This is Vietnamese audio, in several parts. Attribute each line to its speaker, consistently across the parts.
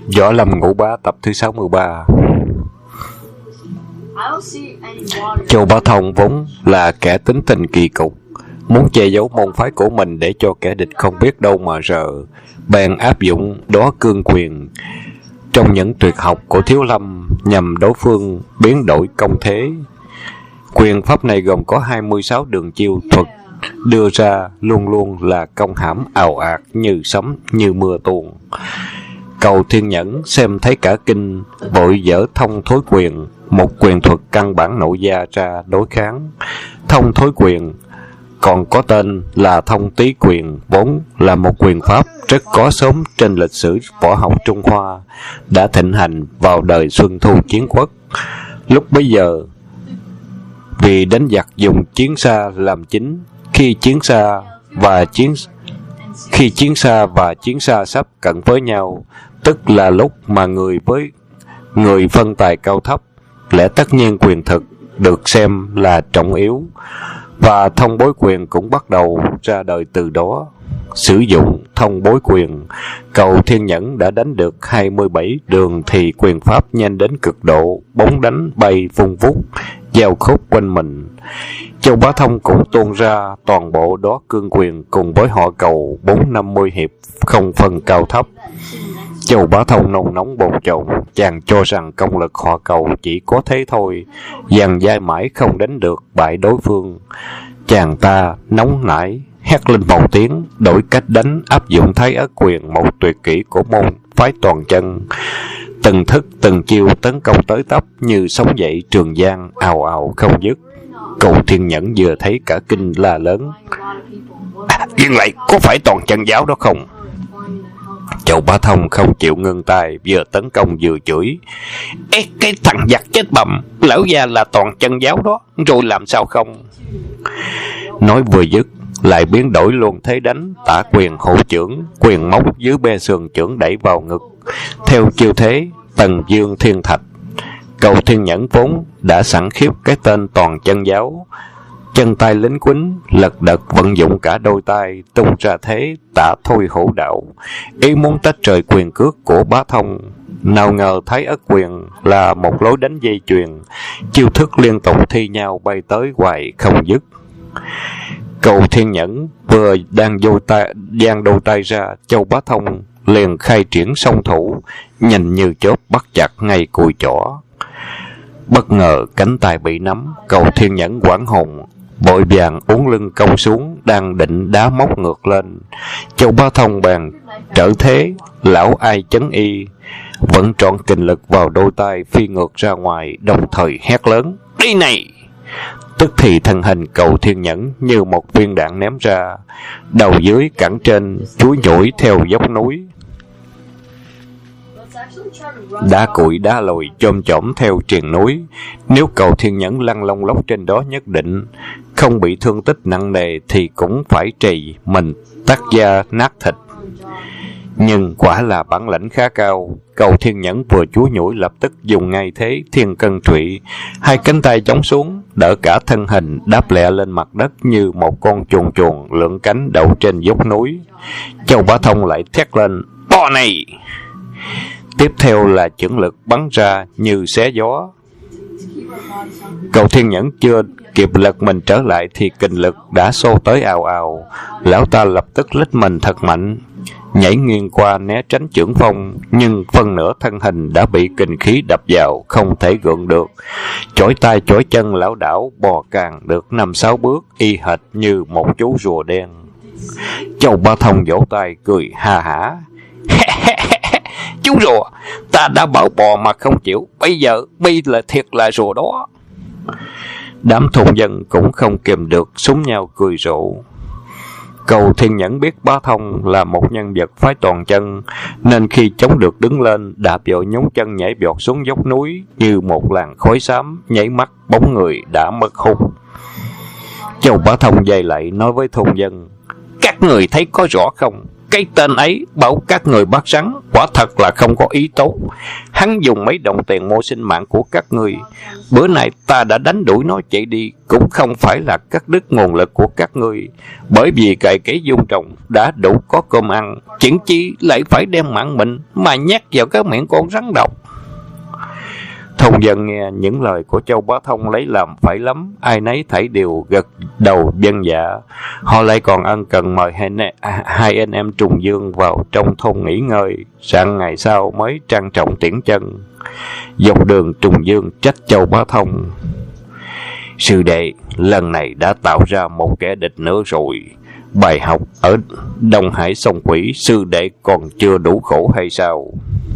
Speaker 1: Võ Lâm Ngũ Bá tập thứ 63. Châu Bá Thông vốn là kẻ tính tình kỳ cục, muốn che giấu môn phái của mình để cho kẻ địch không biết đâu mà rờ, bèn áp dụng Đóa Cương Quyền trong những tuyệt học của Thiếu Lâm nhằm đối phương biến đổi công thế. Quyền pháp này gồm có 26 đường chiêu thuật, đưa ra luôn luôn là công hãm ào ạt như sấm như mưa tuôn. Cầu Thiên Nhẫn xem thấy cả kinh, vội dở Thông Thối Quyền, một quyền thuật căn bản nội gia ra đối kháng. Thông Thối Quyền còn có tên là Thông Tý Quyền, vốn là một quyền pháp rất có sớm trên lịch sử võ học Trung Hoa, đã thịnh hành vào đời Xuân Thu Chiến Quốc. Lúc bấy giờ, vì đánh giặc dùng chiến xa làm chính, khi chiến xa và chiến xa sắp cận với nhau, tức là lúc mà người với người phân tài cao thấp, lẽ tất nhiên quyền thực được xem là trọng yếu, và thông bối quyền cũng bắt đầu ra đời từ đó. Sử dụng thông bối quyền, Cầu Thiên Nhẫn đã đánh được 27 đường thì quyền pháp nhanh đến cực độ, bóng đánh bay vung vút, giao khúc quanh mình. Châu Bá Thông cũng tuôn ra toàn bộ Đóa Cương Quyền cùng với họ Cầu 450 hiệp, không phân cao thấp. Châu Bá Thông nôn nóng bồn chồn, chàng cho rằng công lực họ Cầu chỉ có thế thôi, dằn dai mãi không đánh được bại đối phương. Chàng ta nóng nảy hét lên một tiếng, đổi cách đánh, áp dụng Thái Ất Quyền, một tuyệt kỹ của môn phái toàn chân. Từng thức từng chiêu tấn công tới tấp như sóng dậy trường giang, ào ào không dứt. Cầu Thiên Nhẫn vừa thấy cả kinh la lớn: dừng lại, có phải toàn chân giáo đó không? Châu Bá Thông không chịu ngưng tay, vừa tấn công vừa chửi: ê, cái thằng giặc chết bầm, lão già là toàn chân giáo đó, rồi làm sao không? Nói vừa dứt, lại biến đổi luôn thế đánh, tả quyền hộ chưởng, quyền móc dưới be sườn chưởng đẩy vào ngực, theo chiêu thế Tần Dương Thiên Thạch. Cầu Thiên Nhẫn vốn đã sẵn khiếp cái tên toàn chân giáo, chân tay lính quýnh lật đật vận dụng cả đôi tay, tung ra thế tả thôi hổ đạo, ý muốn tách rời quyền cước của Bá Thông. Nào ngờ Thái Ất Quyền là một lối đánh dây chuyền, chiêu thức liên tục thi nhau bay tới hoài không dứt. Cầu Thiên Nhẫn vừa đang giang đôi tay ra, Châu Bá Thông liền khai triển song thủ, nhanh như chớp bắt chặt ngay cùi chỏ. Bất ngờ cánh tay bị nắm, Cầu Thiên Nhẫn hoảng hồn, vội vàng uốn lưng cong xuống, đang định đá móc ngược lên. Châu Bá Thông bèn trở thế lão ai chấn y, vẫn trọn kình lực vào đôi tay phi ngược ra ngoài, đồng thời hét lớn: đi này! Tức thì thân hình Cầu Thiên Nhẫn như một viên đạn ném ra, đầu dưới cẳng trên chuối nhủi theo dốc núi, đá cuội đá lồi chôm chổm theo triền núi. Nếu Cầu Thiên Nhẫn lăn lông lốc trên đó, nhất định không bị thương tích nặng nề thì cũng phải trì mình tắt da nát thịt. Nhưng quả là bản lĩnh khá cao. Cầu Thiên Nhẫn vừa chúa nhủi lập tức dùng ngay thế thiên cân trụy, hai cánh tay chống xuống, đỡ cả thân hình đáp lẹ lên mặt đất như một con chuồn chuồn lượn cánh đậu trên dốc núi. Châu Bá Thông lại thét lên: bò này! Tiếp theo là chưởng lực bắn ra như xé gió. Cầu Thiên Nhẫn chưa kịp lật mình trở lại thì kình lực đã xô tới ào ào. Lão ta lập tức lết mình thật mạnh, nhảy nghiêng qua né tránh chưởng phong, nhưng phân nửa thân hình đã bị kình khí đập vào, không thể gượng được. Chổi tay chổi chân lão đảo bò càng được 5-6 bước, y hệt như một chú rùa đen. Châu Bá Thông vỗ tay cười ha hả: chú rùa, ta đã bảo bò mà không chịu, bây giờ bi là thiệt là rùa đó. Đám thôn dân cũng không kìm được, súng nhau cười rộ. Cầu Thiên Nhẫn biết Bá Thông là một nhân vật phái toàn chân, nên khi chống được đứng lên, đạp vào nhúng chân nhảy vọt xuống dốc núi như một làn khói xám, nháy mắt bóng người đã mất hút. Châu Bá Thông dây lại nói với thôn dân: các người thấy có rõ không? Cái tên ấy bảo các người bắt rắn, quả thật là không có ý tốt. Hắn dùng mấy đồng tiền mua sinh mạng của các người. Bữa nay ta đã đánh đuổi nó chạy đi, cũng không phải là cắt đứt nguồn lực của các người, bởi vì cày cấy dung trồng đã đủ có cơm ăn, chuyện chi lại phải đem mạng mình mà nhét vào cái miệng con rắn độc. Thông dân nghe những lời của Châu Bá Thông lấy làm phải lắm, ai nấy thảy đều gật đầu vâng dạ. Họ lại còn ân cần mời hai anh em Trùng Dương vào trong thôn nghỉ ngơi, sang ngày sau mới trang trọng tiễn chân. Dọc đường Trùng Dương trách Châu Bá Thông: sư đệ, lần này đã tạo ra một kẻ địch nữa rồi. Bài học ở Đông Hải Sông Quỷ, sư đệ còn chưa đủ khổ hay sao?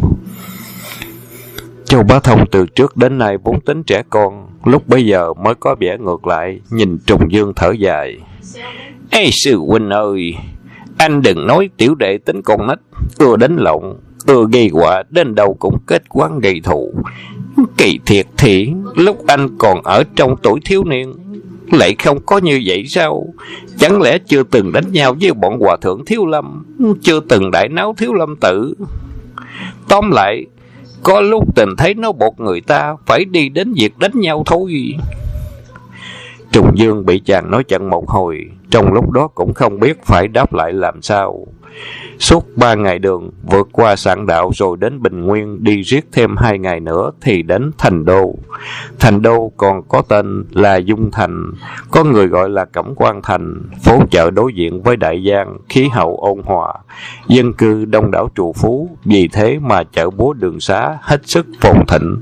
Speaker 1: Châu Bá Thông từ trước đến nay vốn tính trẻ con, lúc bấy giờ mới có vẻ ngược lại, nhìn Trùng Dương thở dài: Ê sư huynh ơi, anh đừng nói tiểu đệ tính con nít, ưa đánh lộn, ưa gây họa, đến đâu cũng kết quán gây thù. Kỳ thiệt thì lúc anh còn ở trong tuổi thiếu niên lại không có như vậy sao? Chẳng lẽ chưa từng đánh nhau với bọn hòa thượng Thiếu Lâm, chưa từng đại náo Thiếu Lâm tự? Tóm lại, có lúc tình thấy nó buộc người ta phải đi đến việc đánh nhau thôi. Trùng Dương bị chàng nói chặn một hồi, trong lúc đó cũng không biết phải đáp lại làm sao. Suốt 3 ngày đường, vượt qua Sạn Đạo rồi đến Bình Nguyên, đi riết thêm 2 ngày nữa thì đến Thành Đô. Thành Đô còn có tên là Dung Thành, có người gọi là Cẩm Quan Thành, phố chợ đối diện với Đại Giang, khí hậu ôn hòa, dân cư đông đảo trù phú, vì thế mà chợ búa đường xá hết sức phồn thịnh.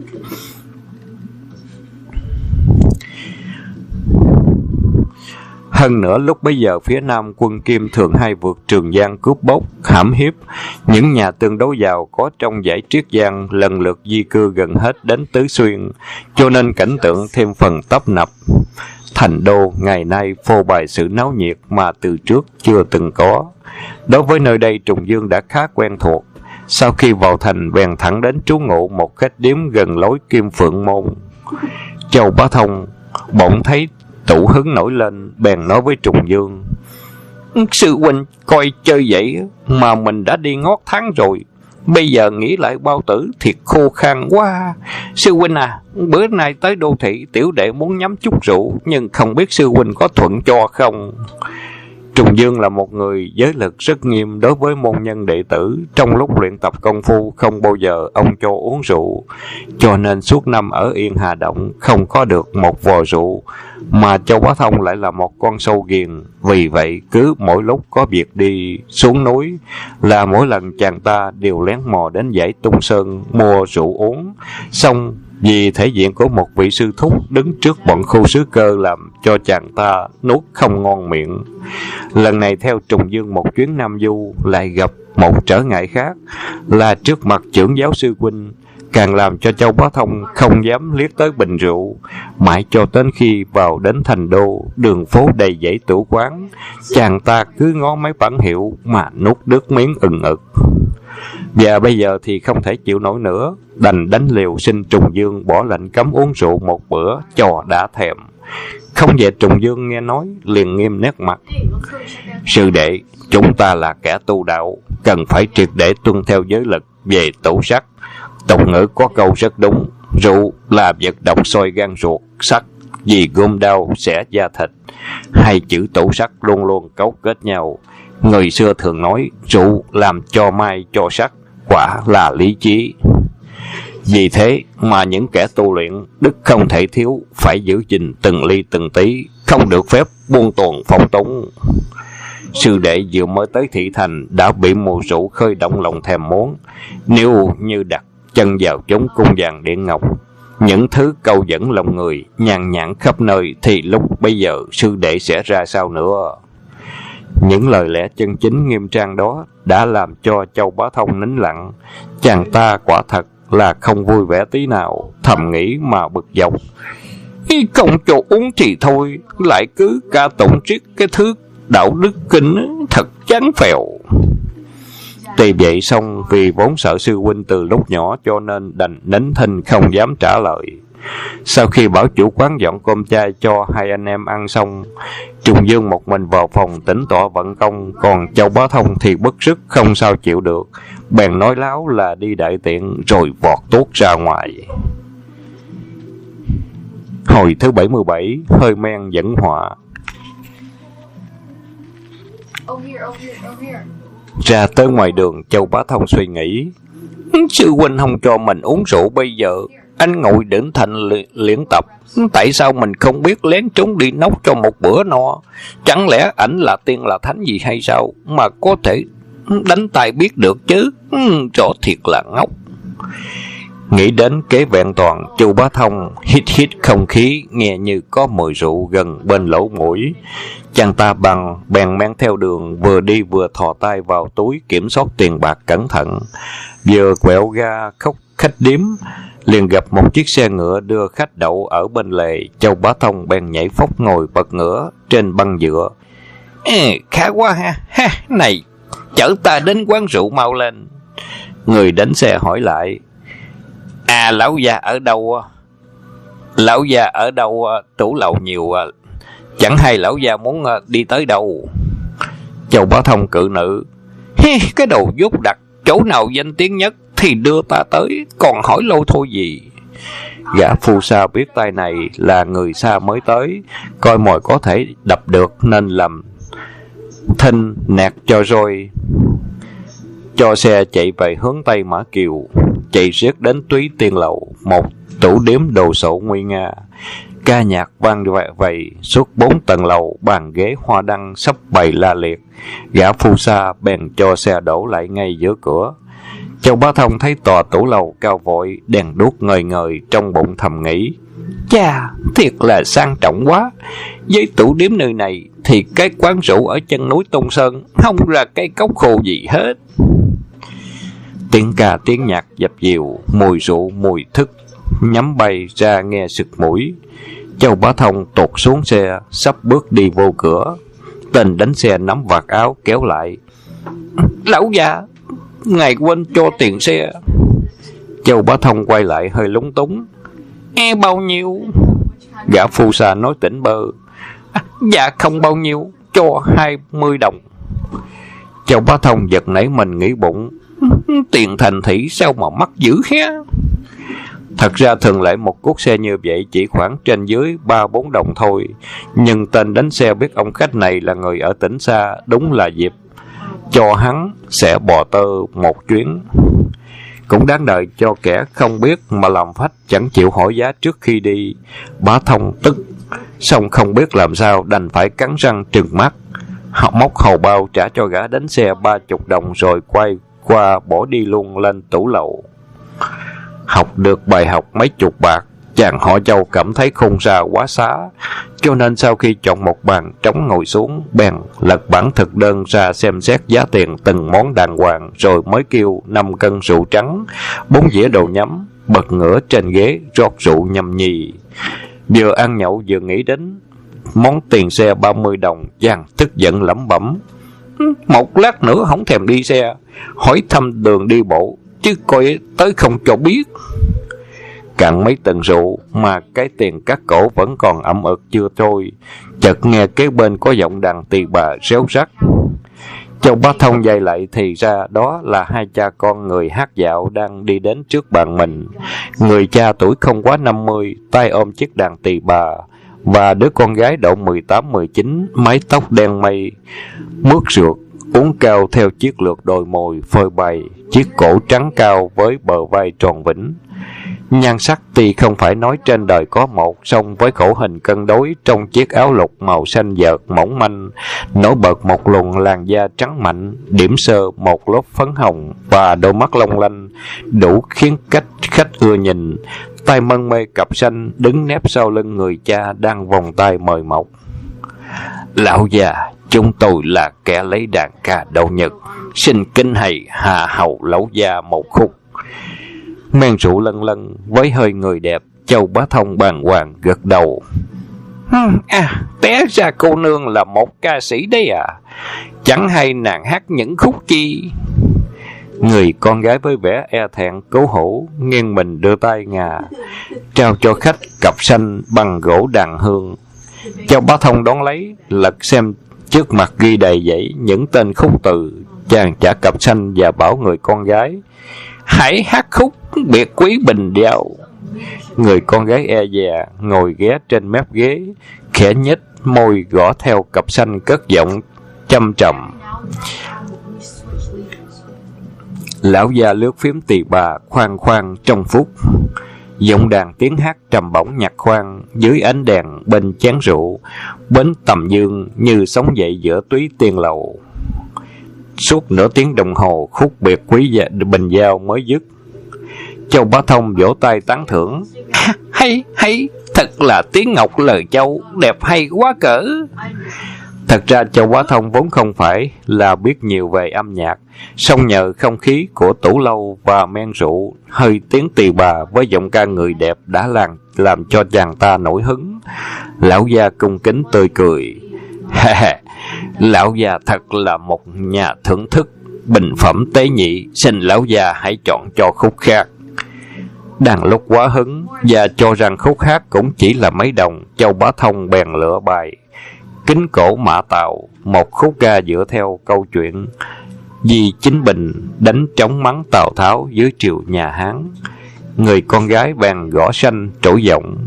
Speaker 1: Hơn nữa lúc bấy giờ phía Nam quân Kim thường hay vượt Trường Giang cướp bóc, hãm hiếp. Những nhà tương đối giàu có trong dãy Triết Giang lần lượt di cư gần hết đến Tứ Xuyên, cho nên cảnh tượng thêm phần tấp nập. Thành Đô ngày nay phô bày sự náo nhiệt mà từ trước chưa từng có. Đối với nơi đây Trùng Dương đã khá quen thuộc. Sau khi vào thành bèn thẳng đến trú ngụ một khách điếm gần lối Kim Phượng Môn. Châu Bá Thông bỗng thấy tủ hứng nổi lên, bèn nói với Trùng Dương: Sư huynh coi chơi vậy mà mình đã đi ngót tháng rồi, bây giờ nghĩ lại bao tử thiệt khô khan quá. Sư huynh à, bữa nay tới đô thị tiểu đệ muốn nhắm chút rượu, nhưng không biết sư huynh có thuận cho không? Trùng Dương là một người giới lực rất nghiêm đối với môn nhân đệ tử. Trong lúc luyện tập công phu không bao giờ ông cho uống rượu, cho nên suốt năm ở Yên Hà Động không có được một vò rượu. Mà Châu Bá Thông lại là một con sâu ghiền, vì vậy cứ mỗi lúc có việc đi xuống núi là mỗi lần chàng ta đều lén mò đến dãy Tung Sơn mua rượu uống. Xong vì thể diện của một vị sư thúc đứng trước bọn khu sứ cơ làm cho chàng ta nuốt không ngon miệng. Lần này theo Trùng Dương một chuyến Nam Du lại gặp một trở ngại khác là trước mặt trưởng giáo sư huynh, càng làm cho Châu Bá Thông không dám liếc tới bình rượu. Mãi cho đến khi vào đến Thành Đô, đường phố đầy dãy tủ quán, chàng ta cứ ngó mấy bản hiệu mà nuốt nước miếng ừng ực. Và bây giờ thì không thể chịu nổi nữa, đành đánh liều xin Trùng Dương bỏ lệnh cấm uống rượu một bữa cho đã thèm. Không về Trùng Dương nghe nói liền nghiêm nét mặt: Sư đệ, chúng ta là kẻ tu đạo, cần phải triệt để tuân theo giới lực về tủ sắt. Tục ngữ có câu rất đúng: rượu là vật độc sôi gan ruột, sắt vì gươm đao xẻ da thịt. Hai chữ tủ sắt luôn luôn cấu kết nhau. Người xưa thường nói rượu làm cho mai cho sắt, quả là lý trí. Vì thế mà những kẻ tu luyện đức không thể thiếu, phải giữ gìn từng ly từng tí, không được phép buông tuồng phong túng. Sư đệ vừa mới tới thị thành đã bị mùi rượu khơi động lòng thèm muốn. Nếu như đặt chân vào chốn cung vàng điện ngọc, những thứ câu dẫn lòng người nhàn nhãn khắp nơi, thì lúc bây giờ sư đệ sẽ ra sao nữa? Những lời lẽ chân chính nghiêm trang đó đã làm cho Châu Bá Thông nín lặng. Chàng ta quả thật là không vui vẻ tí nào, thầm nghĩ mà bực dọc: Không cho uống thì thôi, lại cứ ca tụng triết cái thứ đạo đức kinh, thật chán phèo. Tuy vậy xong vì vốn sợ sư huynh từ lúc nhỏ cho nên đành nín thinh không dám trả lời. Sau khi bảo chủ quán dọn cơm chay cho hai anh em ăn xong, Trùng Dương một mình vào phòng tĩnh tọa vận công, còn Châu Bá Thông thì bức sức không sao chịu được, bèn nói láo là đi đại tiện rồi vọt tuốt ra ngoài. Hồi thứ 77, hơi men dẫn họa. Ra tới ngoài đường, Châu Bá Thông suy nghĩ, sư huynh không cho mình uống rượu bây giờ, anh ngồi đỉnh thành luyện tập, tại sao mình không biết lén trốn đi nấu cho một bữa no? Chẳng lẽ ảnh là tiên là thánh gì hay sao mà có thể đánh tay biết được chứ? Rõ thiệt là ngốc. Nghĩ đến kế vẹn toàn, Chu Bá Thông hít không khí, nghe như có mùi rượu gần bên lỗ mũi. Chàng ta bèn men theo đường, vừa đi vừa thò tay vào túi kiểm soát tiền bạc cẩn thận. Vừa quẹo ga khách điếm, liền gặp một chiếc xe ngựa đưa khách đậu ở bên lề. Châu Bá Thông bèn nhảy phóc ngồi bật ngửa trên băng dựa. Khá quá ha, này, chở ta đến quán rượu mau lên. Người đánh xe hỏi lại, lão già ở đâu? Lão già ở đâu? Tủ lầu nhiều, chẳng hay lão già muốn đi tới đâu? Châu Bá Thông cự nữ, cái đồ dốt đặt, chỗ nào danh tiếng nhất thì đưa ta tới, còn hỏi lâu thôi gì. Gã phu sa biết tay này là người xa mới tới, coi mồi có thể đập được nên làm thinh nạt cho rồi, cho xe chạy về hướng Tây Mã Kiều, chạy riết đến Túy Tiên Lầu, một tủ điếm đồ sộ nguy nga. Ca nhạc vang vầy suốt 4 tầng lầu, bàn ghế hoa đăng sắp bày la liệt. Gã phu sa bèn cho xe đổ lại ngay giữa cửa. Châu Bá Thông thấy tòa tủ lầu cao vội, đèn đuốc ngời ngời, trong bụng thầm nghĩ, chà, thiệt là sang trọng quá. Với tủ điếm nơi này thì cái quán rượu ở chân núi Tôn Sơn không ra cây cốc khô gì hết. Tiếng ca tiếng nhạc dập dìu, mùi rượu mùi thức nhắm bay ra nghe sực mũi. Châu Bá Thông tụt xuống xe, sắp bước đi vô cửa. Tên đánh xe nắm vạt áo kéo lại, lão già, ngài quên cho tiền xe. Châu Bá Thông quay lại hơi lúng túng, bao nhiêu? Gã phu sa nói tỉnh bơ, dạ không bao nhiêu, cho 20 đồng. Châu Bá Thông giật nảy mình nghĩ bụng, tiền thành thị sao mà mắc dữ hé. Thật ra thường lệ một cuốc xe như vậy chỉ khoảng trên dưới 3-4 đồng thôi, nhưng tên đánh xe biết ông khách này là người ở tỉnh xa, đúng là dịp cho hắn sẽ bò tơ một chuyến. Cũng đáng đời cho kẻ không biết mà làm phách chẳng chịu hỏi giá trước khi đi. Bá Thông tức, xong không biết làm sao đành phải cắn răng trừng mắt, móc hầu bao trả cho gã đánh xe 30 đồng rồi quay qua bỏ đi luôn lên tủ lầu. Học được bài học mấy chục bạc, chàng họ Châu cảm thấy khôn ra quá xá, cho nên sau khi chọn một bàn trống ngồi xuống, bèn lật bản thực đơn ra xem xét giá tiền từng món đàng hoàng, rồi mới kêu 5 cân rượu trắng, 4 dĩa đồ nhắm, bật ngửa trên ghế rót rượu nhâm nhi. Vừa ăn nhậu vừa nghĩ đến món tiền xe 30 đồng, chàng tức giận lẩm bẩm, một lát nữa không thèm đi xe, hỏi thăm đường đi bộ, chứ coi tới không cho biết. Cạn mấy tầng rượu mà cái tiền cắt cổ vẫn còn ẩm ực chưa trôi, chợt nghe kế bên có giọng đàn tỳ bà réo rắt. Châu Bá Thông dây lại thì ra đó là hai cha con người hát dạo đang đi đến trước bàn mình. Người cha tuổi không quá 50, tay ôm chiếc đàn tỳ bà, và đứa con gái độ 18-19, mái tóc đen mây, mướt rượt, uốn cao theo chiếc lược đồi mồi phơi bày, chiếc cổ trắng cao với bờ vai tròn vĩnh. Nhan sắc tuy không phải nói trên đời có một, song với khẩu hình cân đối trong chiếc áo lục màu xanh vợt mỏng manh, nổi bật một luồng làn da trắng mạnh, điểm sơ một lớp phấn hồng và đôi mắt long lanh, đủ khiến khách ưa nhìn. Tay mân mê cặp xanh đứng nép sau lưng người cha đang vòng tay mời mọc. Lão già, chúng tôi là kẻ lấy đàn ca đậu Nhật, xin kính hầy hạ hầu lão già một khúc. Men rượu lân lân với hơi người đẹp, Châu Bá Thông bàng hoàng gật đầu. Té ra cô nương là một ca sĩ đấy à? Chẳng hay nàng hát những khúc chi? Người con gái với vẻ e thẹn cố hữu nghiêng mình đưa tay ngà trao cho khách cặp xanh bằng gỗ đàn hương. Châu Bá Thông đón lấy, lật xem trước mặt ghi đầy dãy những tên khúc từ. Chàng trả cặp xanh và bảo người con gái: hãy hát khúc biệt quý bình giao. Người con gái e dè ngồi ghé trên mép ghế, khẽ nhếch môi gõ theo cặp xanh, cất giọng chăm trầm. Lão già lướt phím tỳ bà khoan khoan trong phút. Giọng đàn tiếng hát trầm bổng nhạc khoan dưới ánh đèn bên chén rượu, bến tầm dương như sống dậy giữa túy tiên lầu. Suốt nửa tiếng đồng hồ, khúc biệt quý bình giao mới dứt. Châu Bá Thông vỗ tay tán thưởng: hay, thật là tiếng ngọc lời châu, đẹp hay quá cỡ. Thật ra Châu Bá Thông vốn không phải là biết nhiều về âm nhạc, song nhờ không khí của tủ lâu và men rượu, hơi tiếng tỳ bà với giọng ca người đẹp đã làm cho chàng ta nổi hứng. Lão già cung kính tươi cười: lão già thật là một nhà thưởng thức, bình phẩm tế nhị, xin lão già hãy chọn cho khúc khác. Đang lúc quá hứng và cho rằng khúc hát cũng chỉ là mấy đồng, Châu Bá Thông bèn lựa bài Kính Cổ Mã Tàu, một khúc ca dựa theo câu chuyện Di Chính Bình đánh trống mắng Tào Tháo dưới triều nhà Hán. Người con gái bèn gõ sanh trỗi giọng: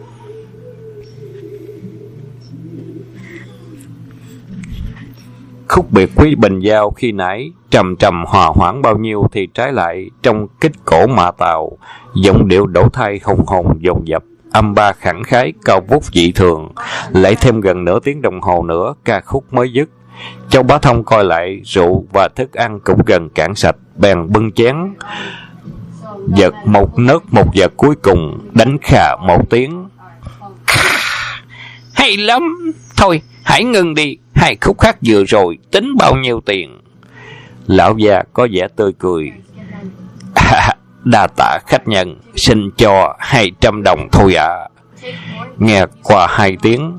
Speaker 1: khúc biệt quý bình giao khi nãy trầm trầm hòa hoãn bao nhiêu, thì trái lại trong Kích Cổ Mã Tàu, giọng điệu đổi thay hùng hồn dồn dập, âm ba khẳng khái cao vút dị thường. Lại thêm gần nửa tiếng đồng hồ nữa ca khúc mới dứt. Châu Bá Thông coi lại rượu và thức ăn cũng gần cạn sạch, bèn bưng chén giật một nớt một giật cuối cùng, đánh khà một tiếng: hay lắm, thôi hãy ngừng đi, hai khúc khác vừa rồi tính bao nhiêu tiền? Lão già có vẻ tươi cười: đa tạ khách nhân, xin cho 200 đồng thôi ạ. Nghe qua 2 tiếng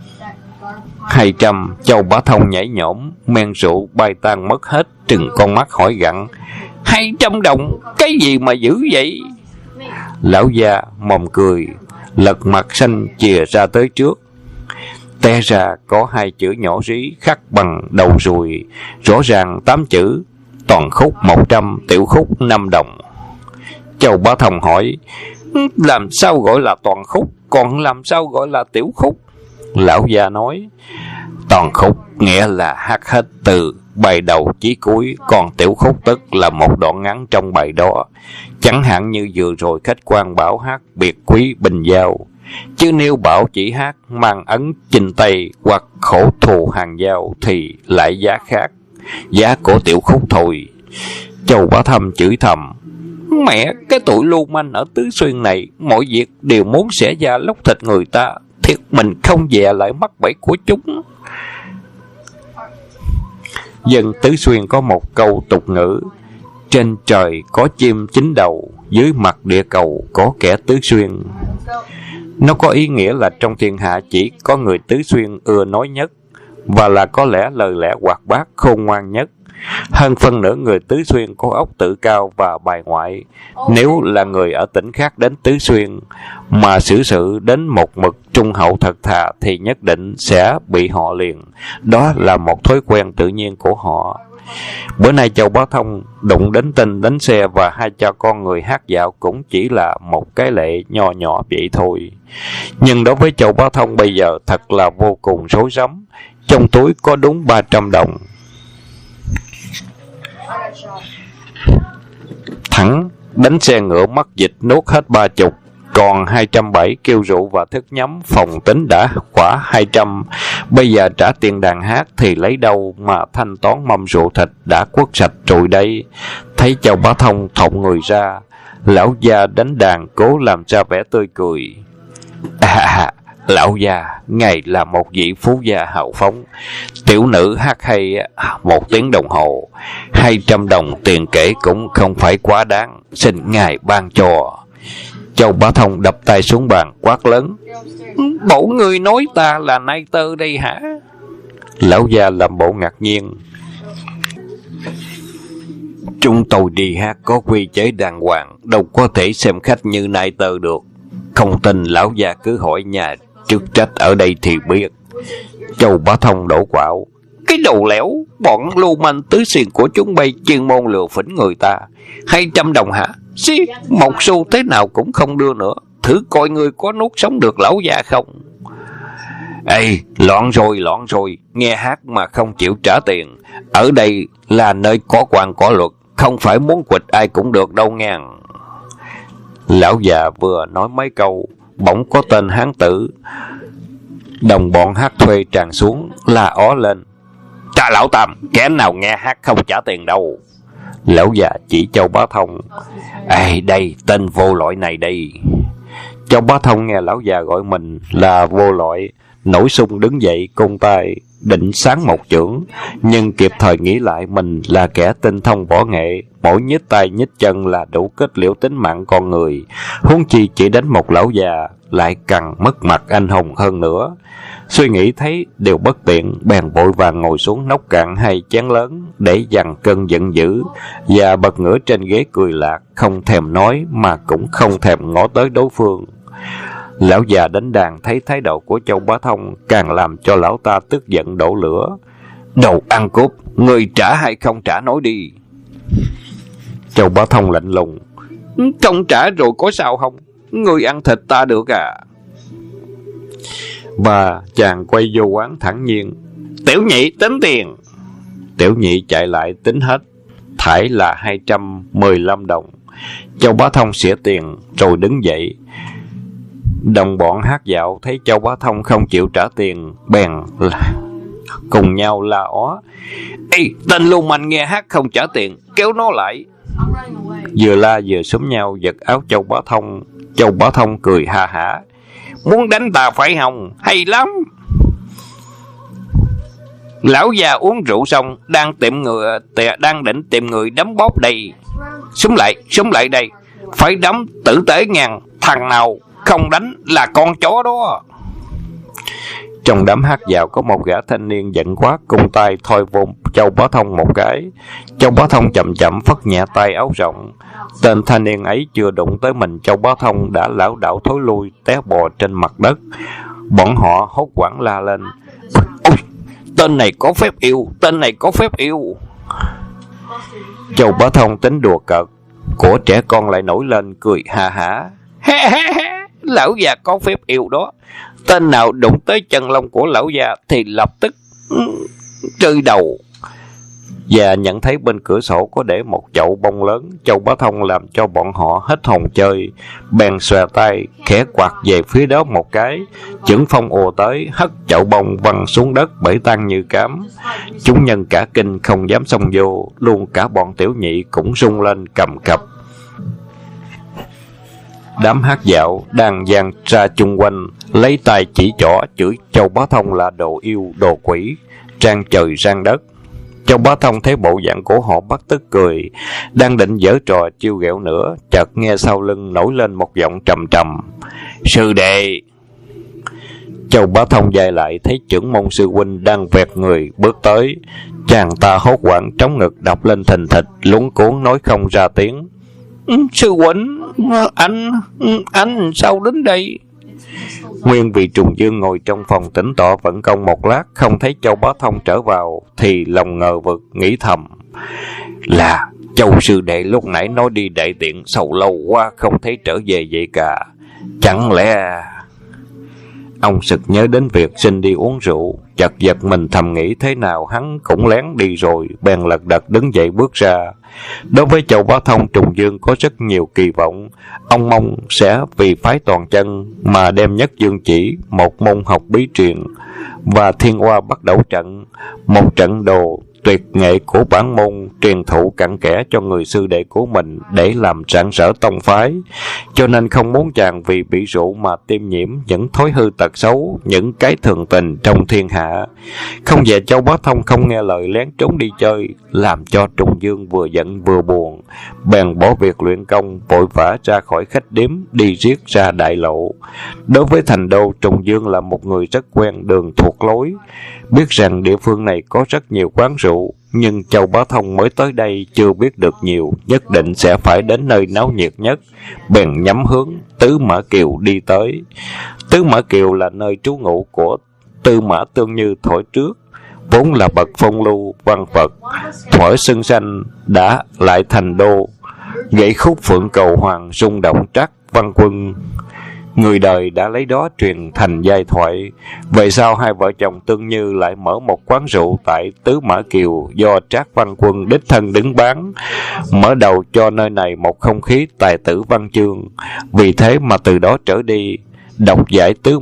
Speaker 1: 200, Châu Bá Thông nhảy nhổm, men rượu bay tan mất hết, trừng con mắt hỏi gặng: 200 đồng, cái gì mà dữ vậy? Lão già mồm cười, lật mặt xanh chìa ra tới trước. Té ra có 2 chữ nhỏ rí khắc bằng đầu ruồi, rõ ràng 8 chữ: toàn khúc 100, tiểu khúc 5 đồng. Châu Bá Thông hỏi: làm sao gọi là toàn khúc, còn làm sao gọi là tiểu khúc? Lão già nói: toàn khúc nghĩa là hát hết từ bài đầu chí cuối, còn tiểu khúc tức là một đoạn ngắn trong bài đó. Chẳng hạn như vừa rồi khách quan bảo hát biệt quý bình giao, chứ nếu bảo chỉ hát mang ấn chinh tây hoặc khổ thù hàng giao thì lại giá khác, giá của tiểu khúc thôi. Châu Bá Thông chửi thầm: mẹ cái tụi lưu manh ở Tứ Xuyên này, mọi việc đều muốn xẻ da lóc thịt người ta, thiệt mình không dè lại mắc bẫy của chúng. Dân Tứ Xuyên có một câu tục ngữ: trên trời có chim 9 đầu, dưới mặt địa cầu có kẻ Tứ Xuyên. Nó có ý nghĩa là trong thiên hạ chỉ có người Tứ Xuyên ưa nói nhất, và là có lẽ lời lẽ hoạt bát khôn ngoan nhất. Hơn phân nửa người Tứ Xuyên có óc tự cao và bài ngoại. Nếu là người ở tỉnh khác đến Tứ Xuyên mà xử sự đến một mực trung hậu thật thà thì nhất định sẽ bị họ liền. Đó là một thói quen tự nhiên của họ. Bữa nay Châu Bá Thông đụng đến tin đánh xe và 2 cha con người hát dạo cũng chỉ là một cái lệ nho nhỏ vậy thôi. Nhưng đối với Châu Bá Thông bây giờ thật là vô cùng rối rắm. Trong túi có đúng 300 đồng. Thẳng đánh xe ngựa mắc dịch nuốt hết 30, còn 270 kêu rượu và thức nhắm, phòng tính đã quả 200. Bây giờ trả tiền đàn hát thì lấy đâu mà thanh toán mâm rượu thịt đã quất sạch rồi đây. Thấy Châu Bá Thông thộn người ra, lão già đánh đàn cố làm ra vẻ tươi cười: lão già, ngài là một vị phú gia hào phóng. Tiểu nữ hát hay 1 tiếng đồng hồ, 200 đồng tiền kể cũng không phải quá đáng, xin ngài ban cho. Châu Bá Thông đập tay xuống bàn quát lớn: bộ người nói ta là nai tơ đây hả? Lão già làm bộ ngạc nhiên: Chúng tôi đi hát có quy chế đàng hoàng, đâu có thể xem khách như nai tơ được. Không tin lão già cứ hỏi nhà chức trách ở đây thì biết. Châu Bá Thông đổ quạo. Cái đầu lẻo, bọn lưu manh tứ xuyên của chúng bay chuyên môn lừa phỉnh người ta. 200 đồng hả? Xí, một xu thế nào cũng không đưa nữa. Thử coi ngươi có nuốt sống được lão già không. Ê, loạn rồi, nghe hát mà không chịu trả tiền. Ở đây là nơi có quan có luật, không phải muốn quỵt ai cũng được đâu nghe. Lão già vừa nói mấy câu, bỗng có tên hán tử đồng bọn hát thuê tràn xuống, la ó lên. Cha lão Tam, kẻ nào nghe hát không trả tiền đâu. Lão già chỉ Châu Bá Thông. Ê, đây, tên vô loại này đây. Châu Bá Thông nghe lão già gọi mình là vô loại, nổi sung đứng dậy cung tay định sáng một chưởng, nhưng kịp thời nghĩ lại mình là kẻ tinh thông võ nghệ, mỗi nhích tay nhích chân là đủ kết liễu tính mạng con người, huống chi chỉ đánh một lão già lại càng mất mặt anh hùng hơn nữa. Suy nghĩ thấy điều bất tiện, bèn vội vàng ngồi xuống nốc cạn 2 chén lớn để dằn cơn giận dữ, và bật ngửa trên ghế cười lạc, không thèm nói mà cũng không thèm ngó tới đối phương. Lão già đánh đàn thấy thái độ của Châu Bá Thông càng làm cho lão ta tức giận đổ lửa. Đồ ăn cướp, người trả hay không trả nói đi. Châu Bá Thông lạnh lùng. Không trả rồi có sao không? Người ăn thịt ta được à? Và chàng quay vô quán thản nhiên. Tiểu nhị tính tiền. Tiểu nhị chạy lại tính hết, thải là 215 đồng. Châu Bá Thông xỉa tiền rồi đứng dậy. Đồng bọn hát dạo thấy Châu Bá Thông không chịu trả tiền, bèn cùng nhau la ó. Ê, tên lưu manh nghe hát không trả tiền, kéo nó lại. Vừa la vừa xúm nhau giật áo Châu Bá Thông. Châu Bá Thông cười ha hả. Muốn đánh ta phải không? Hay lắm. Lão già uống rượu xong đang định tìm người đấm bóp đây. Súng lại đây. Phải đấm tử tế ngàn. Thằng nào không đánh là con chó đó. Trong đám hát vào có một gã thanh niên giận quá, cung tay thôi vô Châu Bá Thông một cái. Châu Bá Thông chậm chậm phất nhẹ tay áo rộng. Tên thanh niên ấy chưa đụng tới mình Châu Bá Thông đã lảo đảo thối lui, té bò trên mặt đất. Bọn họ hốt hoảng la lên. Ôi, tên này có phép yêu. Châu Bá Thông tính đùa cợt của trẻ con lại nổi lên cười ha hả. Lão già có phép yêu đó. Tên nào đụng tới chân lông của lão già thì lập tức rơi đầu. Và nhận thấy bên cửa sổ có để một chậu bông lớn. Châu Bá Thông làm cho bọn họ hết hồn chơi, bèn xòe tay khẽ quạt về phía đó một cái. Chưởng phong ùa tới, hất chậu bông văng xuống đất bể tan như cám. Chúng nhân cả kinh không dám xông vô, luôn cả bọn tiểu nhị cũng rung lên cầm cập. Đám hát dạo đang dàn ra chung quanh, lấy tay chỉ trỏ chửi Châu Bá Thông là đồ yêu, đồ quỷ, rang trời rang đất. Châu Bá Thông thấy bộ dạng của họ bắt tức cười, đang định giở trò chiêu ghẹo nữa, chợt nghe sau lưng nổi lên một giọng trầm trầm. Sư đệ. Châu Bá Thông dài lại thấy trưởng môn sư huynh đang vẹt người bước tới. Chàng ta hốt hoảng trống ngực đập lên thình thịch, luống cuống nói không ra tiếng. Sư huynh, anh sao đến đây? Nguyên vì Trùng Dương ngồi trong phòng tĩnh tọa vận công một lát, không thấy Châu Bá Thông trở vào, thì lòng ngờ vực nghĩ thầm. Là Châu sư đệ lúc nãy nói đi đại tiện, sầu lâu quá không thấy trở về vậy cả. Chẳng lẽ... Ông sực nhớ đến việc xin đi uống rượu, chợt giật mình thầm nghĩ thế nào hắn cũng lén đi rồi, bèn lật đật đứng dậy bước ra. Đối với Châu Bá Thông, Trùng Dương có rất nhiều kỳ vọng. Ông mong sẽ vì phái toàn chân mà đem Nhất Dương Chỉ, một môn học bí truyền, và Thiên Hoa Bắt Đầu Trận, một trận đồ tuyệt nghệ của bản môn truyền thụ cặn kẽ cho người sư đệ của mình để làm rạng rỡ tông phái. Cho nên không muốn chàng vì bị rượu mà tiêm nhiễm những thói hư tật xấu, những cái thường tình trong thiên hạ. Không về Châu Bá Thông không nghe lời lén trốn đi chơi, làm cho Trùng Dương vừa giận vừa buồn, bèn bỏ việc luyện công vội vã ra khỏi khách điếm đi riết ra đại lộ. Đối với thành đô, Trùng Dương là một người rất quen đường thuộc lối, biết rằng địa phương này có rất nhiều quán rượu, nhưng Châu Bá Thông mới tới đây chưa biết được nhiều, nhất định sẽ phải đến nơi náo nhiệt nhất, bèn nhắm hướng Tứ Mã Kiều đi tới. Tứ Mã Kiều là nơi trú ngụ của Tư Mã Tương Như thuở trước, vốn là bậc phong lưu văn Phật, thuở xưng sanh đã lại thành đô, gãy khúc Phượng Cầu Hoàng rung động trắc văn quân. Người đời đã lấy đó truyền thành giai thoại. Về sau hai vợ chồng Tương Như lại mở một quán rượu tại Tứ Mã Kiều do Trác Văn Quân đích thân đứng bán, mở đầu cho nơi này một không khí tài tử văn chương. Vì thế mà từ đó trở đi, dọc dải Tứ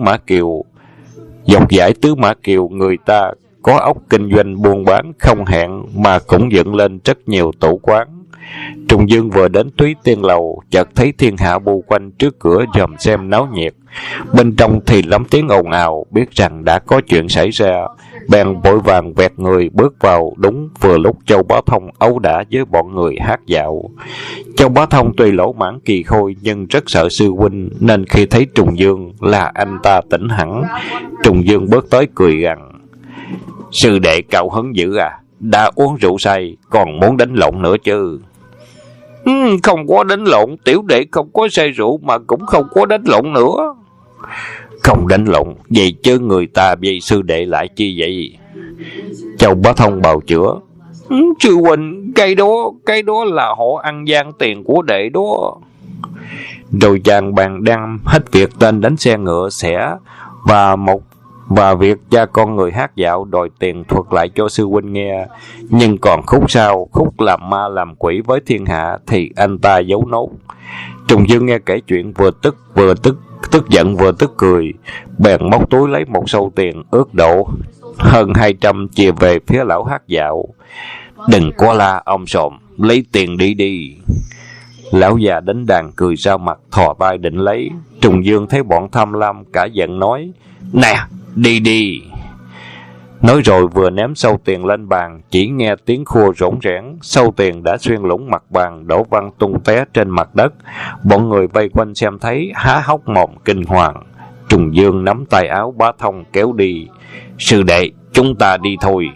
Speaker 1: Mã Kiều người ta có óc kinh doanh buôn bán không hẹn, mà cũng dựng lên rất nhiều tủ quán. Trùng Dương vừa đến Túy Tiên Lầu, chợt thấy thiên hạ bu quanh trước cửa dòm xem náo nhiệt. Bên trong thì lắm tiếng ồn ào, biết rằng đã có chuyện xảy ra, bèn vội vàng vẹt người bước vào. Đúng vừa lúc Châu Bá Thông ấu đả với bọn người hát dạo. Châu Bá Thông tuy lỗ mãn kỳ khôi nhưng rất sợ sư huynh, nên khi thấy Trùng Dương là anh ta tỉnh hẳn. Trùng Dương bước tới cười gằn: "Sư đệ cậu hứng dữ à? Đã uống rượu say, còn muốn đánh lộn nữa chứ?" Không có đánh lộn, tiểu đệ không có say rượu mà cũng không có đánh lộn nữa." "Không đánh lộn, vậy chứ người ta vậy sư đệ lại chi vậy?" Châu Bá Thông bào chữa: "Sư huynh, cái đó là họ ăn gian tiền của đệ đó." Rồi chàng bàn đang hết việc tên đánh xe ngựa xẻ và việc cha con người hát dạo đòi tiền thuật lại cho sư huynh nghe. Nhưng còn khúc sau, khúc làm ma làm quỷ với thiên hạ thì anh ta giấu nốt. Trùng Dương nghe kể chuyện vừa tức giận vừa tức cười, bèn móc túi lấy một sâu tiền ước độ hơn 200 chia về phía lão hát dạo. "Đừng có la ông sòm, lấy tiền đi." Lão già đánh đàn cười ra mặt, thò tay định lấy. Trùng Dương thấy bọn tham lam cả giận nói: "Nè, đi." Nói rồi vừa ném sâu tiền lên bàn, chỉ nghe tiếng khua rỗng rẽn, sâu tiền đã xuyên lũng mặt bàn, đổ văng tung té trên mặt đất. Bọn người vây quanh xem thấy há hốc mồm kinh hoàng. Trùng Dương nắm tay áo Bá Thông kéo đi: "Sư đệ, chúng ta đi thôi."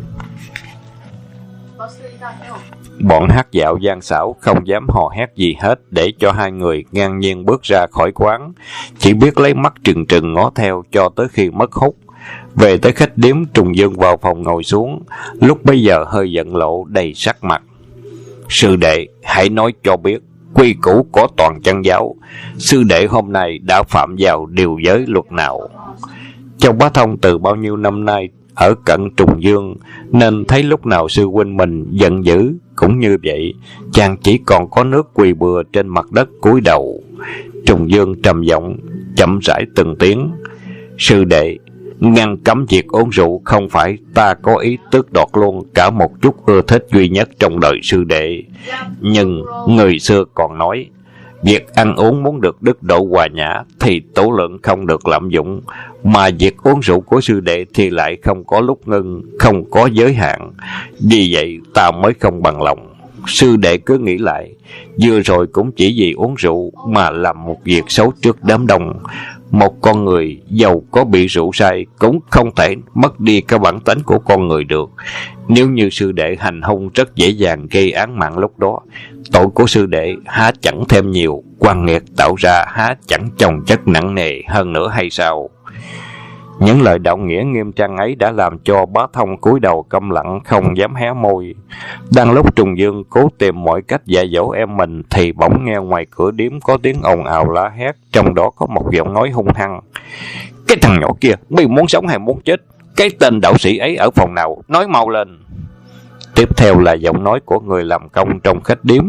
Speaker 1: Bọn hát dạo gian xảo không dám hò hét gì hết, để cho hai người ngang nhiên bước ra khỏi quán, chỉ biết lấy mắt trừng trừng ngó theo cho tới khi mất hút. Về tới khách điếm, Trùng Dương vào phòng ngồi xuống, lúc bấy giờ hơi giận lộ đầy sắc mặt: "Sư đệ, hãy nói cho biết quy củ của toàn chân giáo, sư đệ hôm nay đã phạm vào điều giới luật nào?" Châu Bá Thông từ bao nhiêu năm nay ở cận Trùng Dương, nên thấy lúc nào sư huynh mình giận dữ cũng như vậy, chàng chỉ còn có nước quỳ bừa trên mặt đất cúi đầu. Trùng Dương trầm giọng chậm rãi từng tiếng: "Sư đệ, ngăn cấm việc uống rượu không phải ta có ý tước đoạt luôn cả một chút ưa thích duy nhất trong đời sư đệ. Nhưng người xưa còn nói, việc ăn uống muốn được đức độ hòa nhã thì tố lượng không được lạm dụng, mà việc uống rượu của sư đệ thì lại không có lúc ngưng, không có giới hạn. Vì vậy ta mới không bằng lòng. Sư đệ cứ nghĩ lại, vừa rồi cũng chỉ vì uống rượu mà làm một việc xấu trước đám đông. Một con người giàu có bị rượu say cũng không thể mất đi cái bản tánh của con người được. Nếu như sư đệ hành hung rất dễ dàng gây án mạng lúc đó, tội của sư đệ há chẳng thêm nhiều, oan nghiệt tạo ra há chẳng chồng chất nặng nề hơn nữa hay sao?" Những lời đạo nghĩa nghiêm trang ấy đã làm cho Bá Thông cúi đầu câm lặng, không dám hé môi. Đang lúc Trùng Dương cố tìm mọi cách dạy dỗ em mình, thì bỗng nghe ngoài cửa điếm có tiếng ồn ào la hét, trong đó có một giọng nói hung hăng: "Cái thằng nhỏ kia, mày muốn sống hay muốn chết? Cái tên đạo sĩ ấy ở phòng nào? Nói mau lên." Tiếp theo là giọng nói của người làm công trong khách điếm: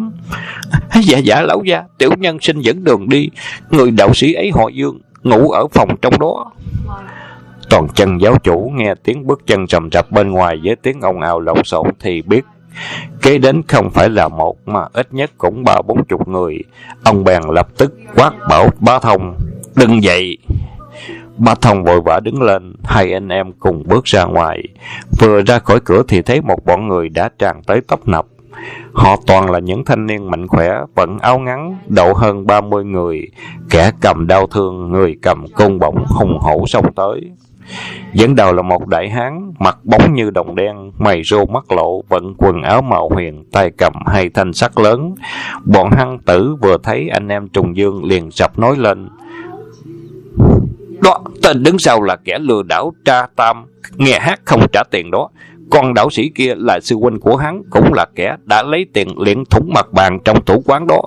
Speaker 1: Dạ lão gia, tiểu nhân xin dẫn đường đi. Người đạo sĩ ấy họ Dương, ngủ ở phòng trong đó." Toàn chân giáo chủ nghe tiếng bước chân rầm rập bên ngoài với tiếng ồn ào lộn xộn thì biết kế đến không phải là một mà ít nhất cũng 30-40 người. Ông bèn lập tức quát bảo Bá Thông: "Đừng dậy!" Bá Thông vội vã đứng lên, hai anh em cùng bước ra ngoài. Vừa ra khỏi cửa thì thấy một bọn người đã tràn tới tấp nập. Họ toàn là những thanh niên mạnh khỏe, vận áo ngắn, độ hơn 30 người, kẻ cầm đao thương, người cầm côn bổng hùng hổ xông tới. Dẫn đầu là một đại hán, mặt bóng như đồng đen, mày rô mắt lộ, vận quần áo màu huyền, tay cầm hai thanh sắt lớn. Bọn hăng tử vừa thấy anh em Trùng Dương liền sập nói lên: Đó, tên đứng sau là kẻ lừa đảo Tra Tam, nghe hát không trả tiền đó. Còn đạo sĩ kia là sư huynh của hắn, cũng là kẻ đã lấy tiền liễn thủng mặt bàn trong tủ quán đó.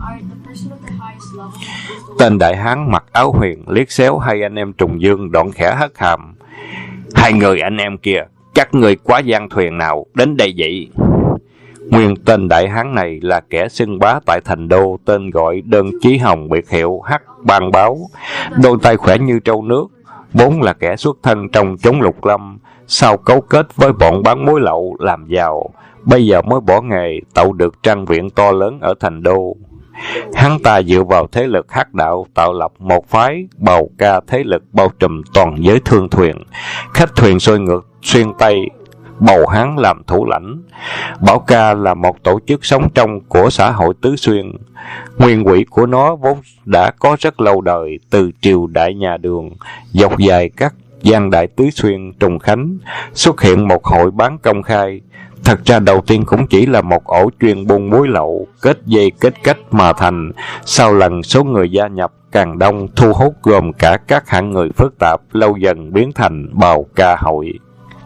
Speaker 1: Tên đại hán mặc áo huyền liếc xéo hai anh em Trùng Dương, đoạn khẽ hất hàm: Hai người anh em kia, các người quá gian thuyền nào đến đây vậy? Nguyên tên đại hán này là kẻ xưng bá tại thành đô, tên gọi đơn chí hồng, biệt hiệu Hắc Ban Báo. Đôi tay khỏe như trâu nước, vốn là kẻ xuất thân trong chốn lục lâm, sau cấu kết với bọn bán muối lậu làm giàu, bây giờ mới bỏ nghề, tạo được trang viện to lớn ở thành đô. Hắn ta dựa vào thế lực hắc đạo tạo lập một phái Bào Ca, thế lực bao trùm toàn giới thương thuyền, khách thuyền xuôi ngược xuyên Tây, bầu hắn làm thủ lãnh. Bảo Ca là một tổ chức sống trong của xã hội Tứ Xuyên. Nguyên quỹ của nó vốn đã có rất lâu đời, từ triều đại nhà Đường, dọc dài các giang đại Tứ Xuyên, Trùng Khánh, xuất hiện một hội bán công khai. Thật ra đầu tiên cũng chỉ là một ổ chuyên buôn muối lậu, kết dây kết cách mà thành. Sau lần số người gia nhập càng đông, thu hút gồm cả các hạng người phức tạp, lâu dần biến thành Bào Ca hội.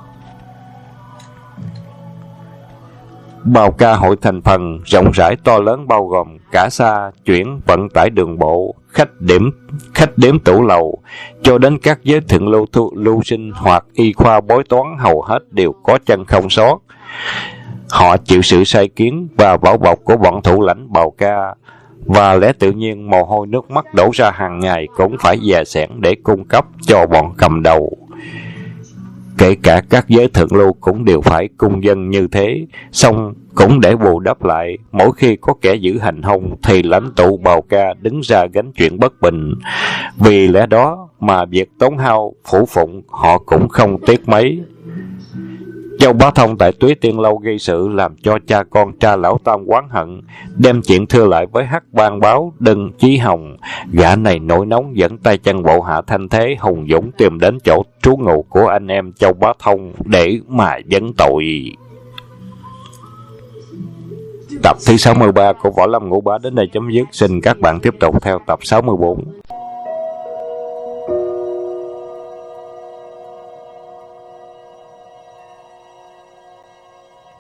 Speaker 1: Bào Ca hội thành phần rộng rãi to lớn, bao gồm cả xa chuyển, vận tải đường bộ, khách đếm tủ lầu, cho đến các giới thượng lưu sinh hoặc y khoa bói toán, hầu hết đều có chân không sót. Họ chịu sự sai kiến và bảo bọc của bọn thủ lãnh Bào Ca, và lẽ tự nhiên mồ hôi nước mắt đổ ra hàng ngày cũng phải dè sẻn để cung cấp cho bọn cầm đầu. Kể cả các giới thượng lưu cũng đều phải cung dân như thế, song cũng để bù đắp lại, mỗi khi có kẻ giữ hành hung thì lãnh tụ Bào Ca đứng ra gánh chuyện bất bình. Vì lẽ đó mà việc tốn hao phủ phụng họ cũng không tiếc mấy. Châu Bá Thông tại Túy Tiên Lâu gây sự, làm cho cha con Tra Lão Tam oán hận, đem chuyện thưa lại với Hắc Ban Báo Đơn Chí Hồng. Gã này nổi nóng dẫn tay chân bộ hạ thanh thế hùng dũng tìm đến chỗ trú ngụ của anh em Châu Bá Thông để mà vấn tội. Tập thứ 63 của Võ Lâm Ngũ Bá đến đây chấm dứt. Xin các bạn tiếp tục theo tập 64.